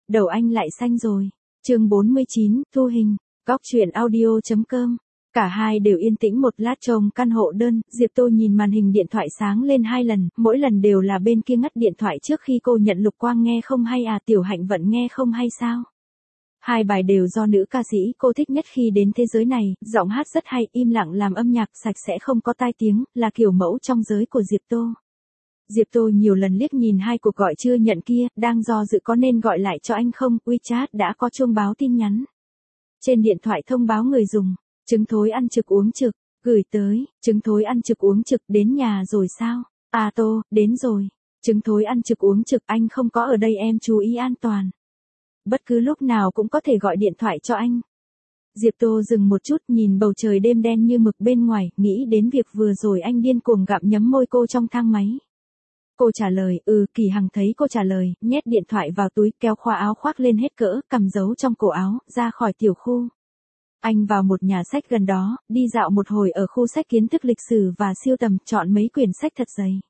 đầu anh lại xanh rồi. Chương 49, thu hình, góc truyện audio.com. Cả hai đều yên tĩnh một lát trông căn hộ đơn, Diệp Tô nhìn màn hình điện thoại sáng lên 2 lần, mỗi lần đều là bên kia ngắt điện thoại trước khi cô nhận. Lục Quang nghe không hay à, Tiểu Hạnh vẫn nghe không hay sao? Hai bài đều do nữ ca sĩ cô thích nhất khi đến thế giới này, giọng hát rất hay, im lặng làm âm nhạc sạch sẽ không có tai tiếng, là kiểu mẫu trong giới của Diệp Tô. Diệp Tô nhiều lần liếc nhìn hai cuộc gọi chưa nhận kia, đang do dự có nên gọi lại cho anh không. WeChat đã có chuông báo tin nhắn. Trên điện thoại thông báo người dùng, trứng thối ăn trực uống trực, gửi tới, trứng thối ăn trực uống trực, đến nhà rồi sao? À Tô, đến rồi. Trứng thối ăn trực uống trực, anh không có ở đây, em chú ý an toàn. Bất cứ lúc nào cũng có thể gọi điện thoại cho anh. Diệp Tô dừng một chút, nhìn bầu trời đêm đen như mực bên ngoài, nghĩ đến việc vừa rồi anh điên cuồng gặm nhấm môi cô trong thang máy. Cô trả lời, Kỳ Hằng thấy cô trả lời, nhét điện thoại vào túi, kéo khóa áo khoác lên hết cỡ, cầm giấu trong cổ áo, ra khỏi tiểu khu. Anh vào một nhà sách gần đó, đi dạo một hồi ở khu sách kiến thức lịch sử và siêu tầm, chọn mấy quyển sách thật dày.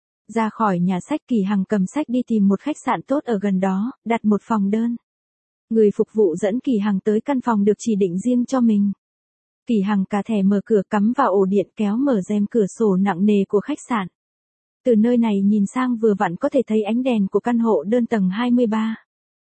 Ra khỏi nhà sách, Kỳ Hằng cầm sách đi tìm một khách sạn tốt ở gần đó, đặt một phòng đơn. Người phục vụ dẫn Kỳ Hằng tới căn phòng được chỉ định riêng cho mình. Kỳ Hằng cà thẻ mở cửa, cắm vào ổ điện, kéo mở rèm cửa sổ nặng nề của khách sạn. Từ nơi này nhìn sang vừa vặn có thể thấy ánh đèn của căn hộ đơn tầng 23.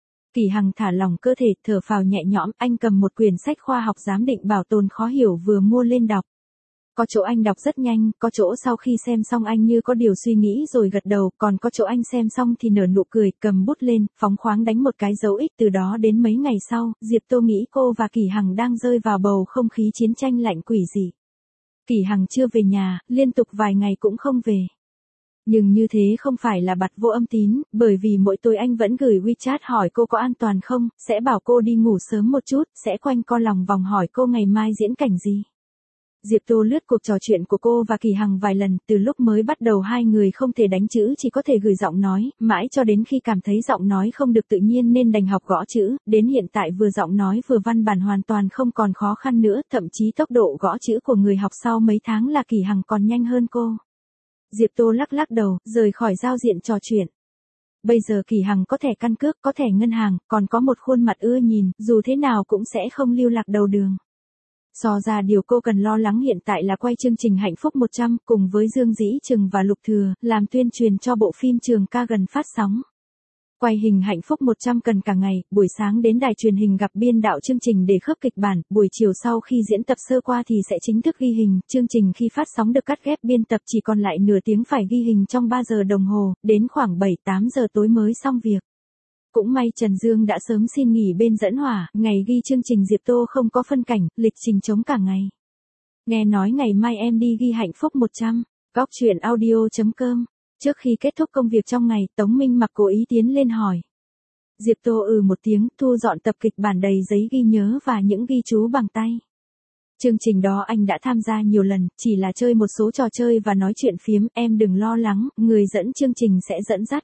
Kỳ Hằng thả lỏng cơ thể, thở phào nhẹ nhõm, anh cầm một quyển sách khoa học giám định bảo tồn khó hiểu vừa mua lên đọc. Có chỗ anh đọc rất nhanh, có chỗ sau khi xem xong anh như có điều suy nghĩ rồi gật đầu, còn có chỗ anh xem xong thì nở nụ cười, cầm bút lên, phóng khoáng đánh một cái dấu X. Từ đó đến mấy ngày sau, Diệp Tô nghĩ cô và Kỳ Hằng đang rơi vào bầu không khí chiến tranh lạnh quỷ dị. Kỳ Hằng chưa về nhà, liên tục vài ngày cũng không về. Nhưng như thế không phải là bặt vô âm tín, bởi vì mỗi tối anh vẫn gửi WeChat hỏi cô có an toàn không, sẽ bảo cô đi ngủ sớm một chút, sẽ quanh co lòng vòng hỏi cô ngày mai diễn cảnh gì. Diệp Tô lướt cuộc trò chuyện của cô và Kỳ Hằng vài lần, từ lúc mới bắt đầu hai người không thể đánh chữ, chỉ có thể gửi giọng nói, mãi cho đến khi cảm thấy giọng nói không được tự nhiên nên đành học gõ chữ, đến hiện tại vừa giọng nói vừa văn bản hoàn toàn không còn khó khăn nữa, thậm chí tốc độ gõ chữ của người học sau mấy tháng là Kỳ Hằng còn nhanh hơn cô. Diệp Tô lắc lắc đầu, rời khỏi giao diện trò chuyện. Bây giờ Kỳ Hằng có thẻ căn cước, có thẻ ngân hàng, còn có một khuôn mặt ưa nhìn, dù thế nào cũng sẽ không lưu lạc đầu đường. So ra điều cô cần lo lắng hiện tại là quay chương trình Hạnh Phúc 100 cùng với Dương Dĩ Trừng và Lục Thừa, làm tuyên truyền cho bộ phim Trường Ca gần phát sóng. Quay hình Hạnh Phúc 100 cần cả ngày, buổi sáng đến đài truyền hình gặp biên đạo chương trình để khớp kịch bản, buổi chiều sau khi diễn tập sơ qua thì sẽ chính thức ghi hình, chương trình khi phát sóng được cắt ghép biên tập chỉ còn lại nửa tiếng phải ghi hình trong 3 giờ đồng hồ, đến khoảng 7-8 giờ tối mới xong việc. Cũng may Trần Dương đã sớm xin nghỉ bên dẫn hỏa, ngày ghi chương trình Diệp Tô không có phân cảnh, lịch trình trống cả ngày. Nghe nói ngày mai em đi ghi Hạnh Phúc 100, góc truyện audio.com. Trước khi kết thúc công việc trong ngày, Tống Minh Mặc cố ý tiến lên hỏi. Diệp Tô một tiếng, thu dọn tập kịch bản đầy giấy ghi nhớ và những ghi chú bằng tay. Chương trình đó anh đã tham gia nhiều lần, chỉ là chơi một số trò chơi và nói chuyện phiếm, em đừng lo lắng, người dẫn chương trình sẽ dẫn dắt.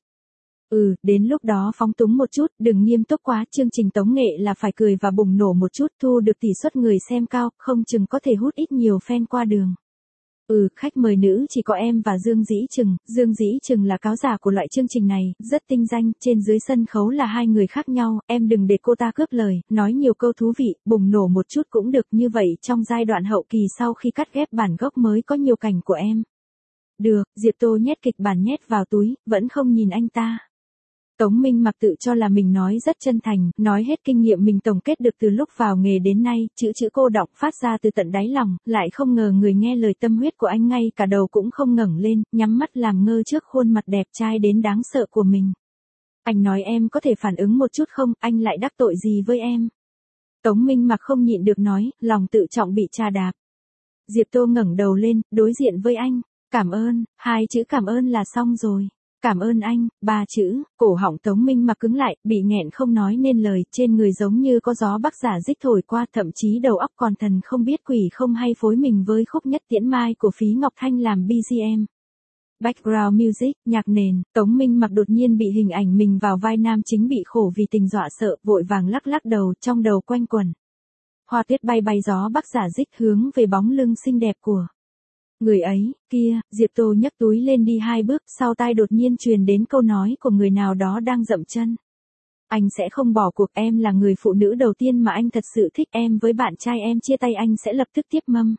Đến lúc đó phóng túng một chút, đừng nghiêm túc quá, chương trình tống nghệ là phải cười và bùng nổ một chút, thu được tỷ suất người xem cao, không chừng có thể hút ít nhiều fan qua đường. Khách mời nữ chỉ có em và Dương Dĩ Trừng. Dương Dĩ Trừng là cáo giả của loại chương trình này, rất tinh danh, trên dưới sân khấu là hai người khác nhau, em đừng để cô ta cướp lời, nói nhiều câu thú vị, bùng nổ một chút cũng được, như vậy trong giai đoạn hậu kỳ sau khi cắt ghép bản gốc mới có nhiều cảnh của em. Được, Diệp Tô nhét kịch bản nhét vào túi, vẫn không nhìn anh ta. Tống Minh Mặc tự cho là mình nói rất chân thành, nói hết kinh nghiệm mình tổng kết được từ lúc vào nghề đến nay, chữ cô đọng phát ra từ tận đáy lòng, lại không ngờ người nghe lời tâm huyết của anh ngay cả đầu cũng không ngẩng lên, nhắm mắt làm ngơ trước khuôn mặt đẹp trai đến đáng sợ của mình. Anh nói em có thể phản ứng một chút không, anh lại đắc tội gì với em? Tống Minh Mặc không nhịn được nói, lòng tự trọng bị trà đạp. Diệp Tô ngẩng đầu lên, đối diện với anh, cảm ơn, hai chữ cảm ơn là xong rồi. Cảm ơn anh, 3 chữ, cổ họng Tống Minh Mặc cứng lại, bị nghẹn không nói nên lời, trên người giống như có gió bắc giả dích thổi qua, thậm chí đầu óc còn thần không biết quỷ không hay phối mình với khúc Nhất Tiễn Mai của Phí Ngọc Thanh làm BGM. Background music, nhạc nền, Tống Minh Mặc đột nhiên bị hình ảnh mình vào vai nam chính bị khổ vì tình dọa sợ, vội vàng lắc lắc đầu, trong đầu quanh quẩn. Hoa tuyết bay bay gió bắc giả dích hướng về bóng lưng xinh đẹp của người ấy, kia. Diệp Tô nhấc túi lên đi 2 bước, sau tai đột nhiên truyền đến câu nói của người nào đó đang dậm chân. Anh sẽ không bỏ cuộc, em là người phụ nữ đầu tiên mà anh thật sự thích, em với bạn trai em chia tay anh sẽ lập tức tiếp mâm.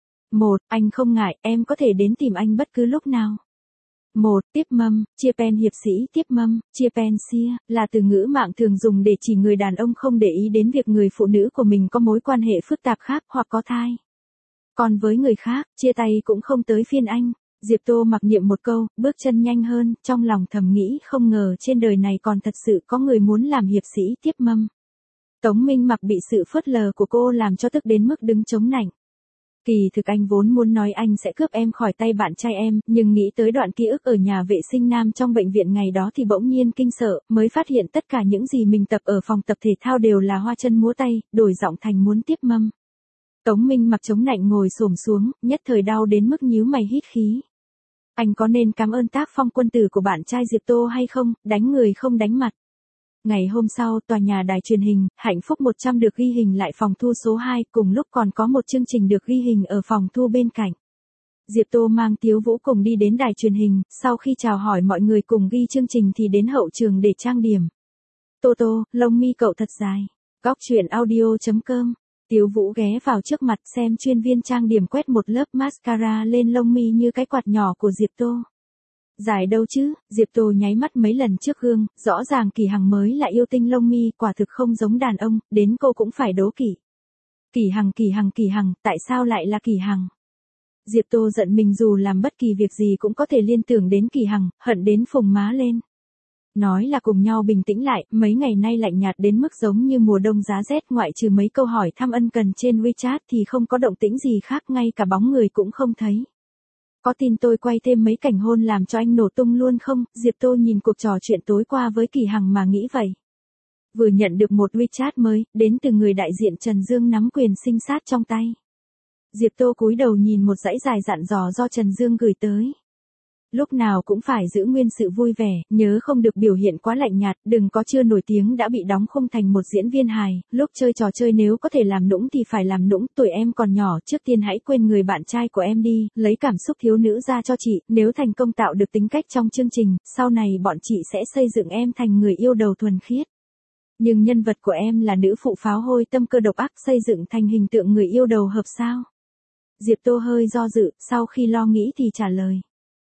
Anh không ngại, em có thể đến tìm anh bất cứ lúc nào. Tiếp mâm, chia pen hiệp sĩ, tiếp mâm, chia pen xia, là từ ngữ mạng thường dùng để chỉ người đàn ông không để ý đến việc người phụ nữ của mình có mối quan hệ phức tạp khác hoặc có thai. Còn với người khác, chia tay cũng không tới phiên anh. Diệp Tô mặc niệm một câu, bước chân nhanh hơn, trong lòng thầm nghĩ không ngờ trên đời này còn thật sự có người muốn làm hiệp sĩ tiếp mâm. Tống Minh Mặc bị sự phớt lờ của cô làm cho tức đến mức đứng chống nạnh. Kỳ thực anh vốn muốn nói anh sẽ cướp em khỏi tay bạn trai em, nhưng nghĩ tới đoạn ký ức ở nhà vệ sinh nam trong bệnh viện ngày đó thì bỗng nhiên kinh sợ, mới phát hiện tất cả những gì mình tập ở phòng tập thể thao đều là hoa chân múa tay, đổi giọng thành muốn tiếp mâm. Tống Minh Mặc chống nạnh ngồi xổm xuống, nhất thời đau đến mức nhíu mày hít khí. Anh có nên cảm ơn tác phong quân tử của bạn trai Diệp Tô hay không, đánh người không đánh mặt. Ngày hôm sau, tòa nhà đài truyền hình, Hạnh Phúc 100 được ghi hình lại phòng thu số 2, cùng lúc còn có một chương trình được ghi hình ở phòng thu bên cạnh. Diệp Tô mang Tiếu Vũ cùng đi đến đài truyền hình, sau khi chào hỏi mọi người cùng ghi chương trình thì đến hậu trường để trang điểm. Tô, lông mi cậu thật dài. Góc truyện audio.com. Tiếu Vũ ghé vào trước mặt xem chuyên viên trang điểm quét một lớp mascara lên lông mi như cái quạt nhỏ của Diệp Tô. Dài đâu chứ, Diệp Tô nháy mắt mấy lần trước gương, rõ ràng Kỳ Hằng mới là yêu tinh lông mi, quả thực không giống đàn ông, đến cô cũng phải đố kỵ. Kỳ Hằng, tại sao lại là Kỳ Hằng? Diệp Tô giận mình dù làm bất kỳ việc gì cũng có thể liên tưởng đến Kỳ Hằng, hận đến phồng má lên. Nói là cùng nhau bình tĩnh lại, mấy ngày nay lạnh nhạt đến mức giống như mùa đông giá rét, ngoại trừ mấy câu hỏi thăm ân cần trên WeChat thì không có động tĩnh gì khác, ngay cả bóng người cũng không thấy. Có tin tôi quay thêm mấy cảnh hôn làm cho anh nổ tung luôn không? Diệp Tô nhìn cuộc trò chuyện tối qua với Kỳ Hằng mà nghĩ vậy. Vừa nhận được một WeChat mới, đến từ người đại diện Trần Dương nắm quyền sinh sát trong tay. Diệp Tô cúi đầu nhìn một dãy dài dặn dò do Trần Dương gửi tới. Lúc nào cũng phải giữ nguyên sự vui vẻ, nhớ không được biểu hiện quá lạnh nhạt, đừng có chưa nổi tiếng đã bị đóng khung thành một diễn viên hài, lúc chơi trò chơi nếu có thể làm nũng thì phải làm nũng, tuổi em còn nhỏ, trước tiên hãy quên người bạn trai của em đi, lấy cảm xúc thiếu nữ ra cho chị, nếu thành công tạo được tính cách trong chương trình, sau này bọn chị sẽ xây dựng em thành người yêu đầu thuần khiết. Nhưng nhân vật của em là nữ phụ pháo hôi tâm cơ độc ác, xây dựng thành hình tượng người yêu đầu hợp sao? Diệp Tô hơi do dự, sau khi lo nghĩ thì trả lời.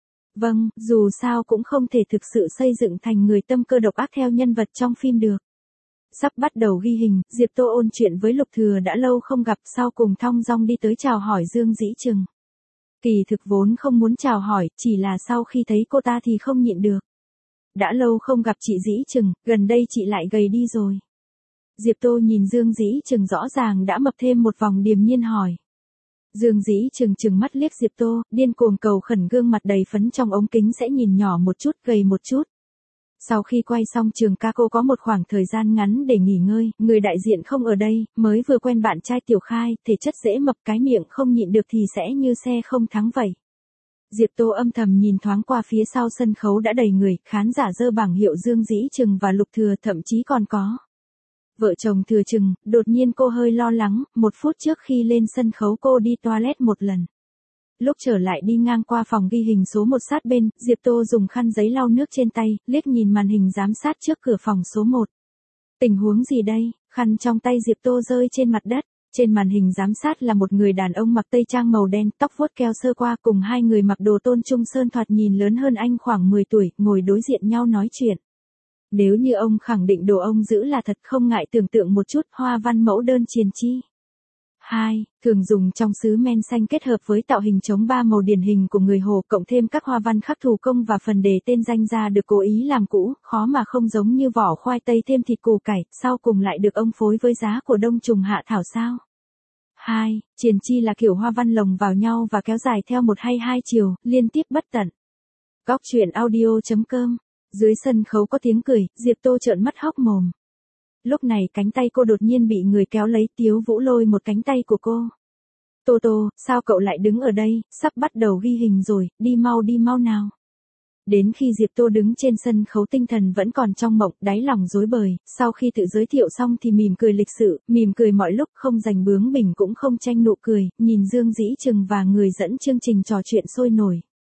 Vâng, dù sao cũng không thể thực sự xây dựng thành người tâm cơ độc ác theo nhân vật trong phim được. Sắp bắt đầu ghi hình, Diệp Tô ôn chuyện với Lục Thừa đã lâu không gặp, sau cùng thong dong đi tới chào hỏi Dương Dĩ Trừng. Kỳ thực vốn không muốn chào hỏi, chỉ là sau khi thấy cô ta thì không nhịn được. Đã lâu không gặp chị Dĩ Trừng, gần đây chị lại gầy đi rồi. Diệp Tô nhìn Dương Dĩ Trừng rõ ràng đã mập thêm một vòng, điềm nhiên hỏi. Dương Dĩ Trừng mắt liếc Diệp Tô, điên cuồng cầu khẩn, gương mặt đầy phấn trong ống kính sẽ nhìn nhỏ một chút, gầy một chút. Sau khi quay xong trường ca cô có một khoảng thời gian ngắn để nghỉ ngơi, người đại diện không ở đây, mới vừa quen bạn trai Tiểu Khai, thể chất dễ mập, cái miệng không nhịn được thì sẽ như xe không thắng vậy. Diệp Tô âm thầm nhìn thoáng qua phía sau sân khấu đã đầy người, khán giả giơ bảng hiệu Dương Dĩ Trừng và Lục Thừa, thậm chí còn có vợ chồng Thừa Trừng. Đột nhiên cô hơi lo lắng, 1 phút trước khi lên sân khấu cô đi toilet một lần. Lúc trở lại đi ngang qua phòng ghi hình số 1 sát bên, Diệp Tô dùng khăn giấy lau nước trên tay, liếc nhìn màn hình giám sát trước cửa phòng số 1. Tình huống gì đây? Khăn trong tay Diệp Tô rơi trên mặt đất. Trên màn hình giám sát là một người đàn ông mặc tây trang màu đen, tóc vuốt keo sơ qua, cùng 2 người mặc đồ Tôn Trung Sơn thoạt nhìn lớn hơn anh khoảng 10 tuổi, ngồi đối diện nhau nói chuyện. Nếu như ông khẳng định đồ ông giữ là thật, không ngại tưởng tượng một chút, hoa văn mẫu đơn triền chi. 2. Thường dùng trong sứ men xanh kết hợp với tạo hình chống 3 màu điển hình của người Hồ, cộng thêm các hoa văn khắc thủ công và phần đề tên danh gia được cố ý làm cũ, khó mà không giống như vỏ khoai tây thêm thịt củ cải, sau cùng lại được ông phối với giá của đông trùng hạ thảo sao. 2. Triền chi là kiểu hoa văn lồng vào nhau và kéo dài theo một hay 2 chiều, liên tiếp bất tận. Góc truyện audio.com. Dưới sân khấu có tiếng cười, Diệp Tô trợn mắt hốc mồm. Lúc này cánh tay cô đột nhiên bị người kéo lấy, Tiếu Vũ lôi một cánh tay của cô. Tô, sao cậu lại đứng ở đây, sắp bắt đầu ghi hình rồi, đi mau nào. Đến khi Diệp Tô đứng trên sân khấu tinh thần vẫn còn trong mộng, đáy lòng rối bời, sau khi tự giới thiệu xong thì mỉm cười lịch sự, mỉm cười mọi lúc, không giành bướng bỉnh cũng không tranh nụ cười, nhìn Dương Dĩ Trừng và người dẫn chương trình trò chuyện sôi nổi.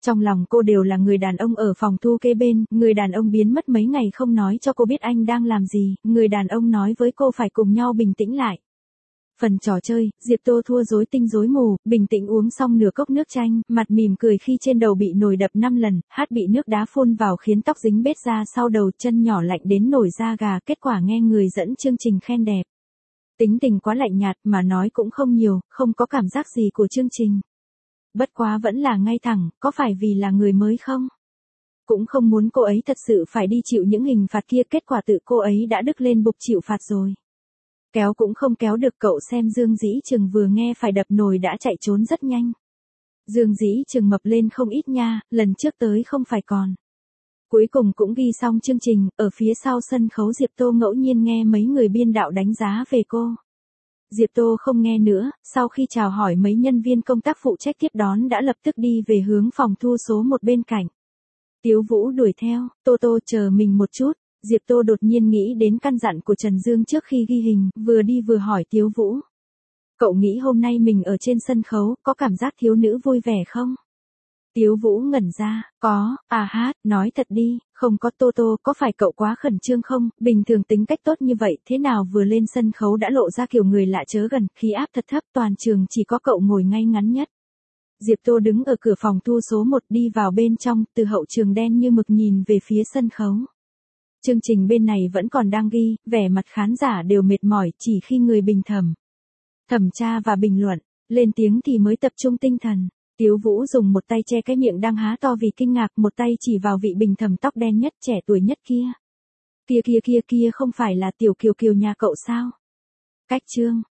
Trong lòng cô đều là người đàn ông ở phòng thu kế bên, người đàn ông biến mất mấy ngày không nói cho cô biết anh đang làm gì, người đàn ông nói với cô phải cùng nhau bình tĩnh lại. Phần trò chơi, Diệp Tô thua rối tinh rối mù, bình tĩnh uống xong nửa cốc nước chanh, mặt mỉm cười khi trên đầu bị nồi đập 5 lần, hát bị nước đá phun vào khiến tóc dính bết ra sau đầu, chân nhỏ lạnh đến nổi da gà, kết quả nghe người dẫn chương trình khen đẹp. Tính tình quá lạnh nhạt mà nói cũng không nhiều, không có cảm giác gì của chương trình. Bất quá vẫn là ngay thẳng, có phải vì là người mới không? Cũng không muốn cô ấy thật sự phải đi chịu những hình phạt kia, kết quả tự cô ấy đã đứt lên bục chịu phạt rồi. Kéo cũng không kéo được, cậu xem Dương Dĩ Trừng vừa nghe phải đập nồi đã chạy trốn rất nhanh. Dương Dĩ Trừng mập lên không ít nha, lần trước tới không phải còn. Cuối cùng cũng ghi xong chương trình, ở phía sau sân khấu Diệp Tô ngẫu nhiên nghe mấy người biên đạo đánh giá về cô. Diệp Tô không nghe nữa, sau khi chào hỏi mấy nhân viên công tác phụ trách tiếp đón đã lập tức đi về hướng phòng thu số 1 bên cạnh. Tiếu Vũ đuổi theo, Tô Tô chờ mình một chút. Diệp Tô đột nhiên nghĩ đến căn dặn của Trần Dương trước khi ghi hình, vừa đi vừa hỏi Tiếu Vũ. Cậu nghĩ hôm nay mình ở trên sân khấu, có cảm giác thiếu nữ vui vẻ không? Tiếu Vũ ngẩn ra, có, hát, nói thật đi, không có. Tô Tô, có phải cậu quá khẩn trương không? Bình thường tính cách tốt như vậy, thế nào vừa lên sân khấu đã lộ ra kiểu người lạ chớ gần, khí áp thật thấp, toàn trường chỉ có cậu ngồi ngay ngắn nhất. Diệp Tô đứng ở cửa phòng thu số 1 đi vào bên trong, từ hậu trường đen như mực nhìn về phía sân khấu. Chương trình bên này vẫn còn đang ghi, vẻ mặt khán giả đều mệt mỏi, chỉ khi người bình thẩm tra và bình luận, lên tiếng thì mới tập trung tinh thần. Tiếu Vũ dùng một tay che cái miệng đang há to vì kinh ngạc, một tay chỉ vào vị bình thẩm tóc đen nhất, trẻ tuổi nhất kia. Kia không phải là Tiểu Kiều Kiều nhà cậu sao? Cách chương